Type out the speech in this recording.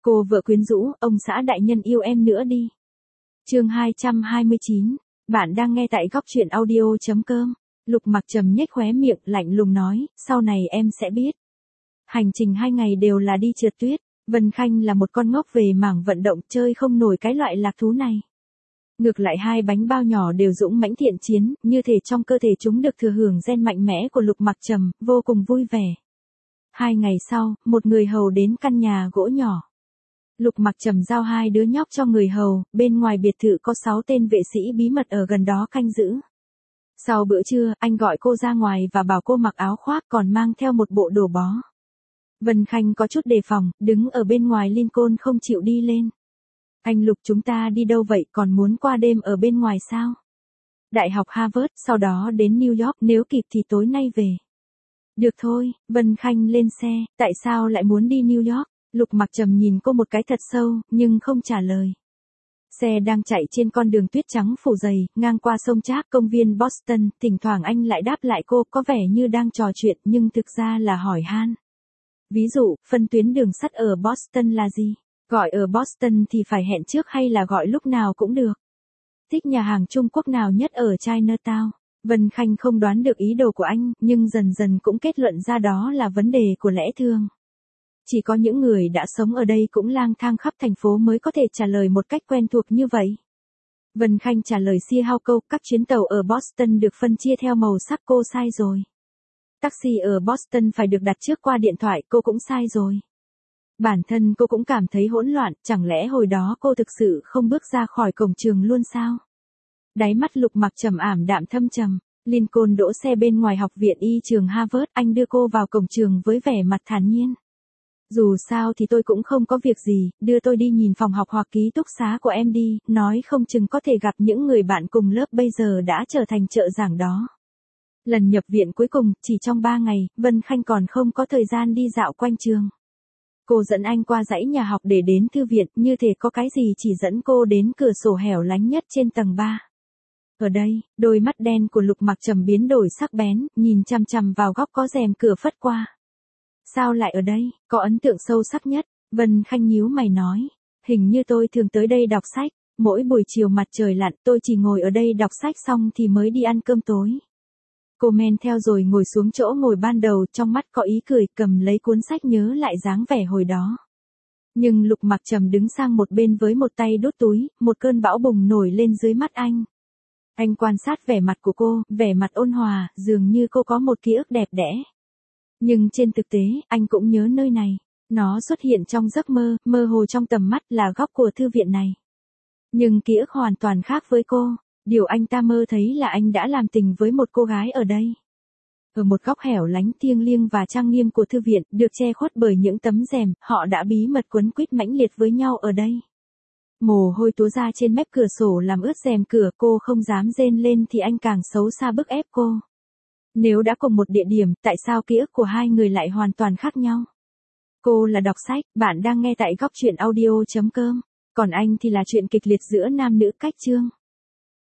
Cô vợ quyến rũ, ông xã đại nhân yêu em nữa đi. Chương 229. Bạn đang nghe tại góc truyện audio.com. Lục Mặc Trầm nhếch khóe miệng, lạnh lùng nói, sau này em sẽ biết. Hành trình 2 ngày đều là đi trượt tuyết. Vân Khanh là một con ngốc về mảng vận động, chơi không nổi cái loại lạc thú này. Ngược lại 2 bánh bao nhỏ đều dũng mãnh thiện chiến, như thể trong cơ thể chúng được thừa hưởng gen mạnh mẽ của Lục Mặc Trầm, vô cùng vui vẻ. 2 ngày sau, một người hầu đến căn nhà gỗ nhỏ. Lục Mặc Trầm giao 2 đứa nhóc cho người hầu, bên ngoài biệt thự có 6 tên vệ sĩ bí mật ở gần đó canh giữ. Sau bữa trưa, anh gọi cô ra ngoài và bảo cô mặc áo khoác còn mang theo một bộ đồ bó. Vân Khanh có chút đề phòng, đứng ở bên ngoài Lincoln không chịu đi lên. Anh Lục, chúng ta đi đâu vậy, còn muốn qua đêm ở bên ngoài sao? Đại học Harvard, sau đó đến New York, nếu kịp thì tối nay về. Được thôi, Vân Khanh lên xe, tại sao lại muốn đi New York? Lục Mặc Trầm nhìn cô một cái thật sâu, nhưng không trả lời. Xe đang chạy trên con đường tuyết trắng phủ dày, ngang qua sông Trác, công viên Boston, thỉnh thoảng anh lại đáp lại cô, có vẻ như đang trò chuyện nhưng thực ra là hỏi han. Ví dụ, phân tuyến đường sắt ở Boston là gì? Gọi ở Boston thì phải hẹn trước hay là gọi lúc nào cũng được? Thích nhà hàng Trung Quốc nào nhất ở Chinatown? Vân Khanh không đoán được ý đồ của anh, nhưng dần dần cũng kết luận ra đó là vấn đề của lẽ thường. Chỉ có những người đã sống ở đây cũng lang thang khắp thành phố mới có thể trả lời một cách quen thuộc như vậy. Vân Khanh trả lời xia hao câu, các chuyến tàu ở Boston được phân chia theo màu sắc, cô sai rồi. Taxi ở Boston phải được đặt trước qua điện thoại, cô cũng sai rồi. Bản thân cô cũng cảm thấy hỗn loạn, chẳng lẽ hồi đó cô thực sự không bước ra khỏi cổng trường luôn sao? Đáy mắt Lục Mặc Trầm ảm đạm thâm trầm. Lincoln đỗ xe bên ngoài học viện y trường Harvard, anh đưa cô vào cổng trường với vẻ mặt thản nhiên. Dù sao thì tôi cũng không có việc gì, đưa tôi đi nhìn phòng học hoặc ký túc xá của em đi, nói không chừng có thể gặp những người bạn cùng lớp bây giờ đã trở thành trợ giảng đó. Lần nhập viện cuối cùng, chỉ trong 3 ngày, Vân Khanh còn không có thời gian đi dạo quanh trường. Cô dẫn anh qua dãy nhà học để đến thư viện, như thể có cái gì chỉ dẫn cô đến cửa sổ hẻo lánh nhất trên tầng 3. Ở đây, đôi mắt đen của Lục Mặc Trầm biến đổi sắc bén, nhìn chằm chằm vào góc có rèm cửa phất qua. Sao lại ở đây, có ấn tượng sâu sắc nhất? Vân Khanh nhíu mày nói. Hình như tôi thường tới đây đọc sách, mỗi buổi chiều mặt trời lặn tôi chỉ ngồi ở đây đọc sách xong thì mới đi ăn cơm tối. Cô men theo rồi ngồi xuống chỗ ngồi ban đầu, trong mắt có ý cười, cầm lấy cuốn sách nhớ lại dáng vẻ hồi đó. Nhưng Lục Mặc Trầm đứng sang một bên với một tay đút túi, một cơn bão bùng nổi lên dưới mắt anh. Anh quan sát vẻ mặt của cô, vẻ mặt ôn hòa, dường như cô có một ký ức đẹp đẽ. Nhưng trên thực tế, anh cũng nhớ nơi này. Nó xuất hiện trong giấc mơ, mơ hồ trong tầm mắt là góc của thư viện này. Nhưng ký ức hoàn toàn khác với cô. Điều anh ta mơ thấy là anh đã làm tình với một cô gái ở đây. Ở một góc hẻo lánh thiêng liêng và trang nghiêm của thư viện, được che khuất bởi những tấm rèm, họ đã bí mật quấn quýt mãnh liệt với nhau ở đây. Mồ hôi túa ra trên mép cửa sổ làm ướt rèm cửa, cô không dám rên lên thì anh càng xấu xa bức ép cô. Nếu đã cùng một địa điểm, tại sao ký ức của 2 người lại hoàn toàn khác nhau? Cô là đọc sách, bạn đang nghe tại góc truyện audio.com. Còn anh thì là chuyện kịch liệt giữa nam nữ cách chương.